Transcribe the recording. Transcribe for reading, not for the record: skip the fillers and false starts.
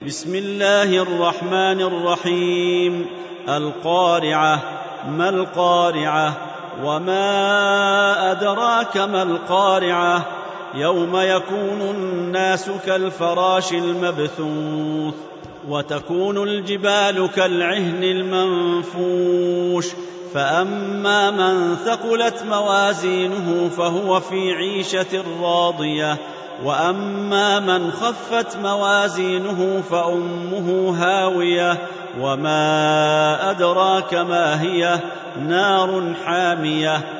بسم الله الرحمن الرحيم. القارعة. ما القارعة؟ وما أدراك ما القارعة؟ يوم يكون الناس كالفراش المبثوث وتكون الجبال كالعهن المنفوش فأما من ثقلت موازينه فهو في عيشة راضية وأما من خفت موازينه فأمه هاوية وما أدراك ما هي؟ نار حامية